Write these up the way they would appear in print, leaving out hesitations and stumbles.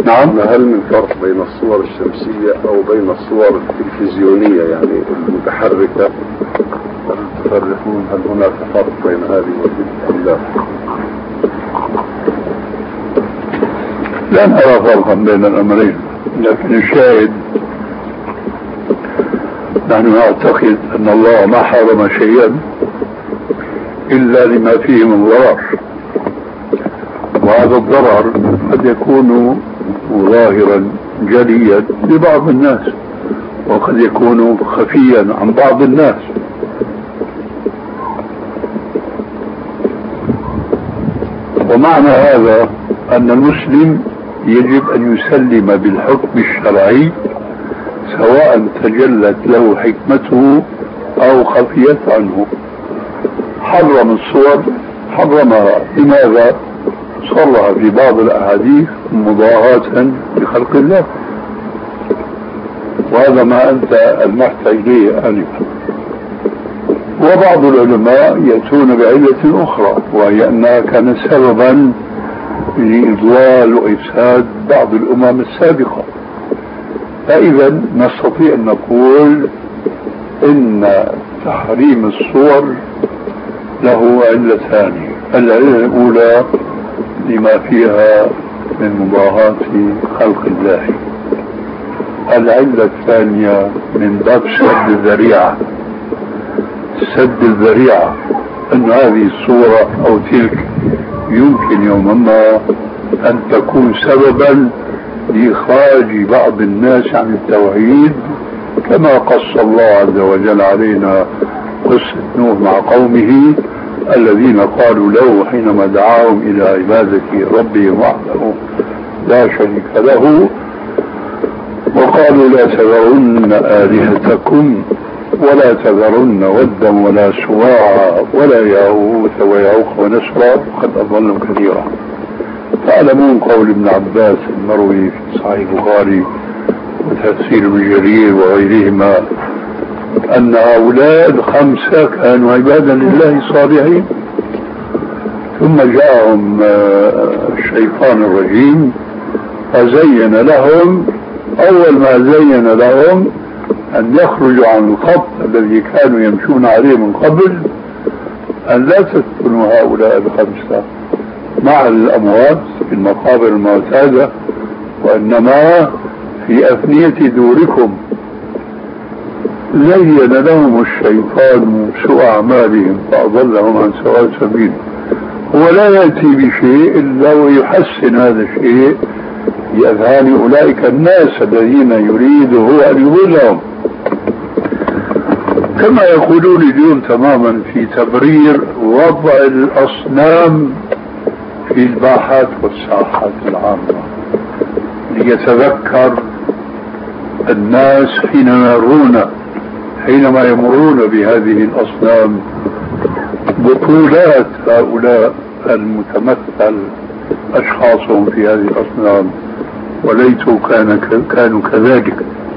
نعم. هل من فرق بين الصور الشمسية أو بين الصور التلفزيونية يعني المتحركة؟ هل تفرقون؟ هل هناك فرق بين هذه وتلك؟ لا نرى فرقا بين الأمرين، لكن الشاهد نحن نعتقد أن الله ما حرم شيئا إلا لما فيه من ضرر، وهذا الضرر قد يكون ظاهرا جليا لبعض الناس وقد يكون خفيا عن بعض الناس. ومعنى هذا أن المسلم يجب أن يسلم بالحكم الشرعي سواء تجلت له حكمته أو خفيت عنه. حرم الصور حرمها، لماذا؟ صرح في بعض الأحاديث مضاهاة لخلق الله، وهذا ما أنت ألمحت إليه آنفا. وبعض العلماء يأتون بعلة أخرى، وهي أنها كانت سببا لإضلال وإفساد بعض الأمم السابقة. فإذا نستطيع أن نقول إن تحريم الصور له علتان. العلة الأولى لما فيها من مضاهاة خلق الله، العلة الثانية من باب سد الذريعة. سد الذريعة أن هذه الصورة أو تلك يمكن يوما ما أن تكون سببا لإخراج بعض الناس عن التوحيد، كما قص الله عز وجل علينا قصة نوح مع قومه الذين قالوا له حينما دعاهم إلى عبادة ربهم وحده لا شريك له، وقالوا لا تذرن آلهتكم ولا تذرن ودا ولا سواعا ولا يغوث ويعوق ونسرا وقد أضلوا كثيرا. تعلمون قول ابن عباس المروي في صحيح البخاري وتفسير ابن جرير وغيرهما أن هؤلاء الخمسة كانوا عبادا لله صالحين، ثم جاءهم الشيطان الرجيم فزين لهم، أول ما زين لهم أن يخرجوا عن الخط الذي كانوا يمشون عليه من قبل، أن لا تسكنوا هؤلاء الخمسة مع الأموات في المقابر المعتادة، وإنما في أفنية دوركم. زين لهم الشيطان سوء أعمالهم فأضلهم عن سواء السبيل. هو لا يأتي بشيء إلا ويحسن هذا الشيء بأذهان أولئك الناس الذين يريد هو أن يضلهم، كما يقولون اليوم تماما في تبرير وضع الأصنام في الباحات والساحات العامة، ليتذكر الناس حينما يمرون بهذه الأصنام بطولات هؤلاء المتمثل أشخاصهم في هذه الأصنام، وليتوا كانوا كذلك.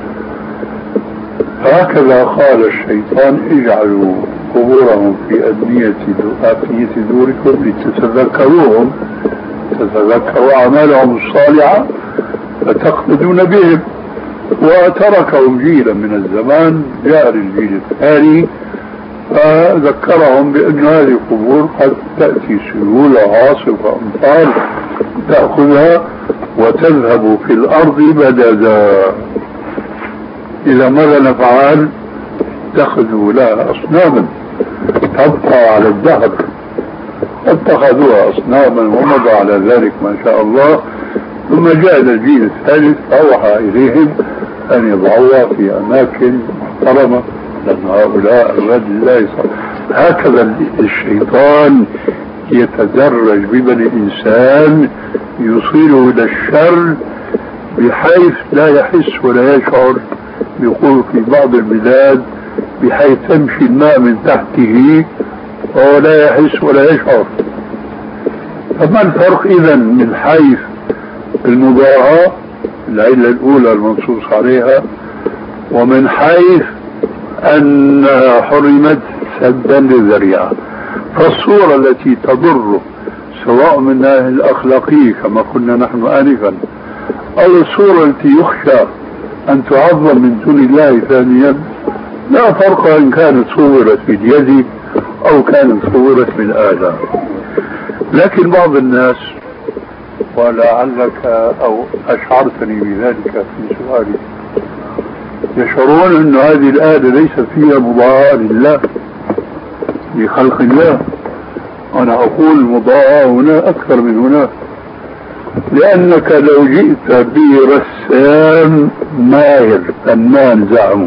هكذا قال الشيطان اجعلوا قبورهم في أبنية دوركم لتتذكروهم، تتذكروا أعمالهم الصالحة فتقتدون بهم. وتركهم جيلا من الزمان، جاء الجيل الثاني فذكرهم بأن هذه القبور قد تأتي سيول عاصفة أمطار تأخذها وتذهب في الأرض مددا. إذا ماذا نفعل؟ اتخذوا لها أصناما تبقى على الدهر، اتخذوها أصناما ومضى على ذلك ما شاء الله. ثم جاء الجيل الثالث فأوحى إليهم أن يضعوها في أماكن محترمة، لأن هؤلاء عباد الله. هكذا الشيطان يتدرج ببني الإنسان يوصله إلى الشر بحيث لا يحس ولا يشعر. يقول في بعض البلاد بحيث تمشي الماء من تحته وهو لا يحس ولا يشعر. فما الفرق إذن من حيث المضاهاة العلة الأولى المنصوص عليها، ومن حيث أن حرمت سدا للذريعة؟ فالصورة التي تضر سواء من الناحية الأخلاقية كما قلنا نحن آنفا، أو الصورة التي يخشى أن تعظم من دون الله ثانيا، لا فرق إن كانت صورت باليد أو كانت صورت بالآلة. لكن بعض الناس، ولعلك أو أشعرتني بذلك في سؤالي، يشعرون أن هذه الآلة ليس فيها مضاهاة لله لخلق الله. أنا أقول مضاهاة هنا أكثر من هنا، لأنك لو جئت برسام ماهر فنان زعمه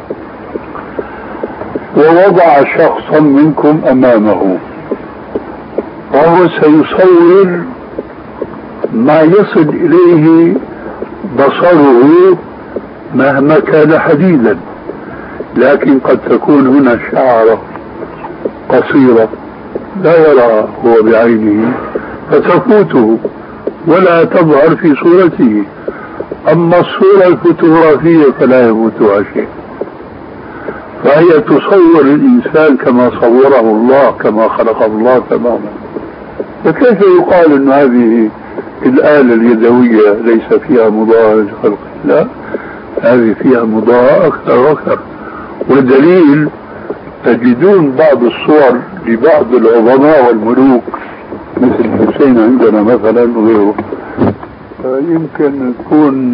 ووضع شخصا منكم أمامه وهو سيصور ما يصل إليه بصره مهما كان حديدا، لكن قد تكون هنا شعرة قصيرة لا يرى هو بعينه فتفوته ولا تظهر في صورته. أما الصورة الفوتوغرافية فلا يفوتها شيء، فهي تصور الإنسان كما صوره الله، كما خلق الله تماما. فكيف يقال أن هذه الآلة اليدوية ليس فيها مضاهاة لخلق الله؟ هذه فيها مضاهاة أكثر وأكثر. والدليل تجدون بعض الصور لبعض العظماء والملوك مثل الحسين عندنا مثلا وغيره، يمكن يكون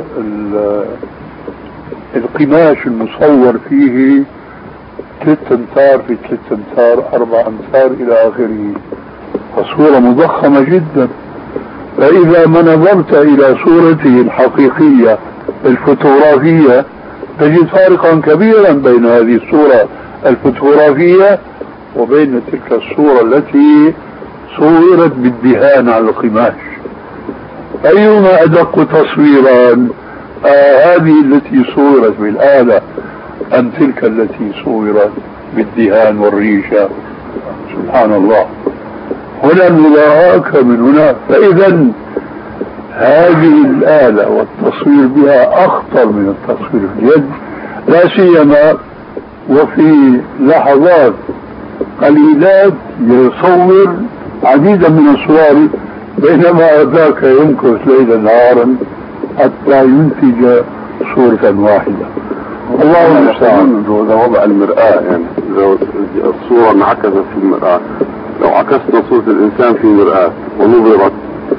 القماش المصور فيه 3 أمتار في 3 أمتار 4 أمتار إلى آخره، فصورة مضخمة جدا. فإذا ما نظرت إلى صورته الحقيقية الفوتوغرافية تجد فارقا كبيرا بين هذه الصورة الفوتوغرافية وبين تلك الصورة التي صورت بالدهان على القماش. أيهما أدق تصويرا، هذه التي صورت بالآلة أم تلك التي صورت بالدهان والريشة؟ سبحان الله، هنا المضاهاة أكثر من هنا. فإذا هذه الآلة والتصوير بها أخطر من التصوير باليد، لا سيما وفي لحظات قليلات يصور عديدا من الصور بينما ذاك يمكث ليلا نهارا حتى ينتج صورة واحدة. الله المستعان. إذا وضع المرآة، يعني لو الصورة انعكست في المرآة، لو عكسنا صورة الإنسان في مرآة ونظر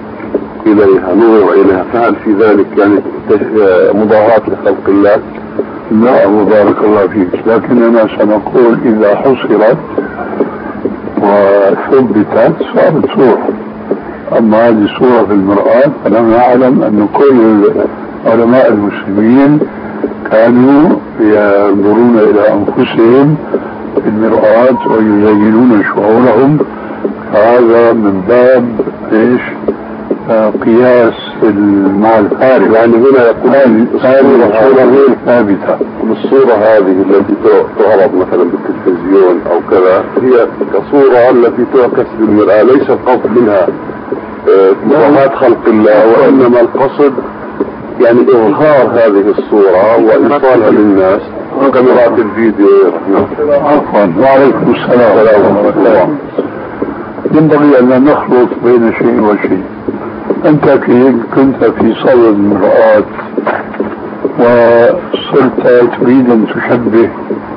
إليها فهل في ذلك يعني مضاهاة لخلق الله؟ لا، بارك الله فيك، لكننا سنقول إذا حصلت وثبتت صارت صورة. أما هذه الصورة في المرآة فنحن نعلم أن كل علماء المسلمين كانوا ينظرون إلى أنفسهم في المرآة ويزينون شعورهم. هذا من باب قياس مع الفارق، يعني هنا يقول الصورة غير ثابتة. الصورة هذه التي تعرض مثلا بالتلفزيون أو كذا هي كصورة التي تعكس بالمرآة، ليس القصد منها مضاهاة خلق الله، وإنما القصد يعني إظهار هذه الصورة وإيصالها للناس كاميرات الفيديو. عفوا، وعليكم السلام ورحمة الله. ينبغي أن لا نخلط بين شيء وشيء. أنت كنت في صدد المرآة وصرت تريد أن تشبه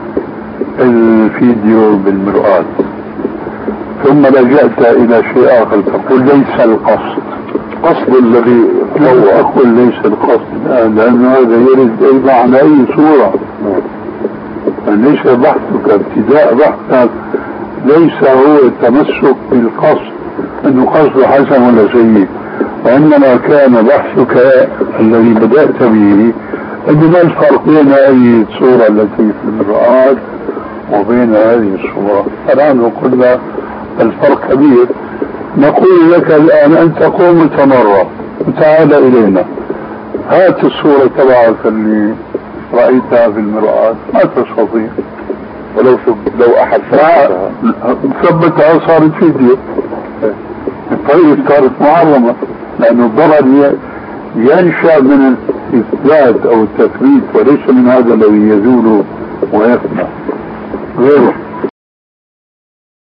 الفيديو بالمرآة، ثم لجأت إلى شيء آخر تقول ليس القصد. قصد الذي أقول ليس القصد الآن، لأن هذا يرد أي معنى أي صورة. ليس بحثك ابتداء بحثك ليس هو التمسك بالقصد أنه قصد حسن ولا سيء، وإنما كان بحثك الذي بدأت به أنه ما الفرق بين هذه الصورة التي في المرآة وبين هذه الصورة. الآن قلنا الفرق كبير. نقول لك الآن أنت قوم تمرة وتعال إلينا، هات الصورة تبعك اللي رأيتها في المرآة، ما تستطيع. ولو أحد ثبتها صارت فيديو، الطريقة صارت معرمة، لأنه الضرر ينشأ من الإثبات أو التثبيت وليس من هذا الذي يزول ويفنى غيره.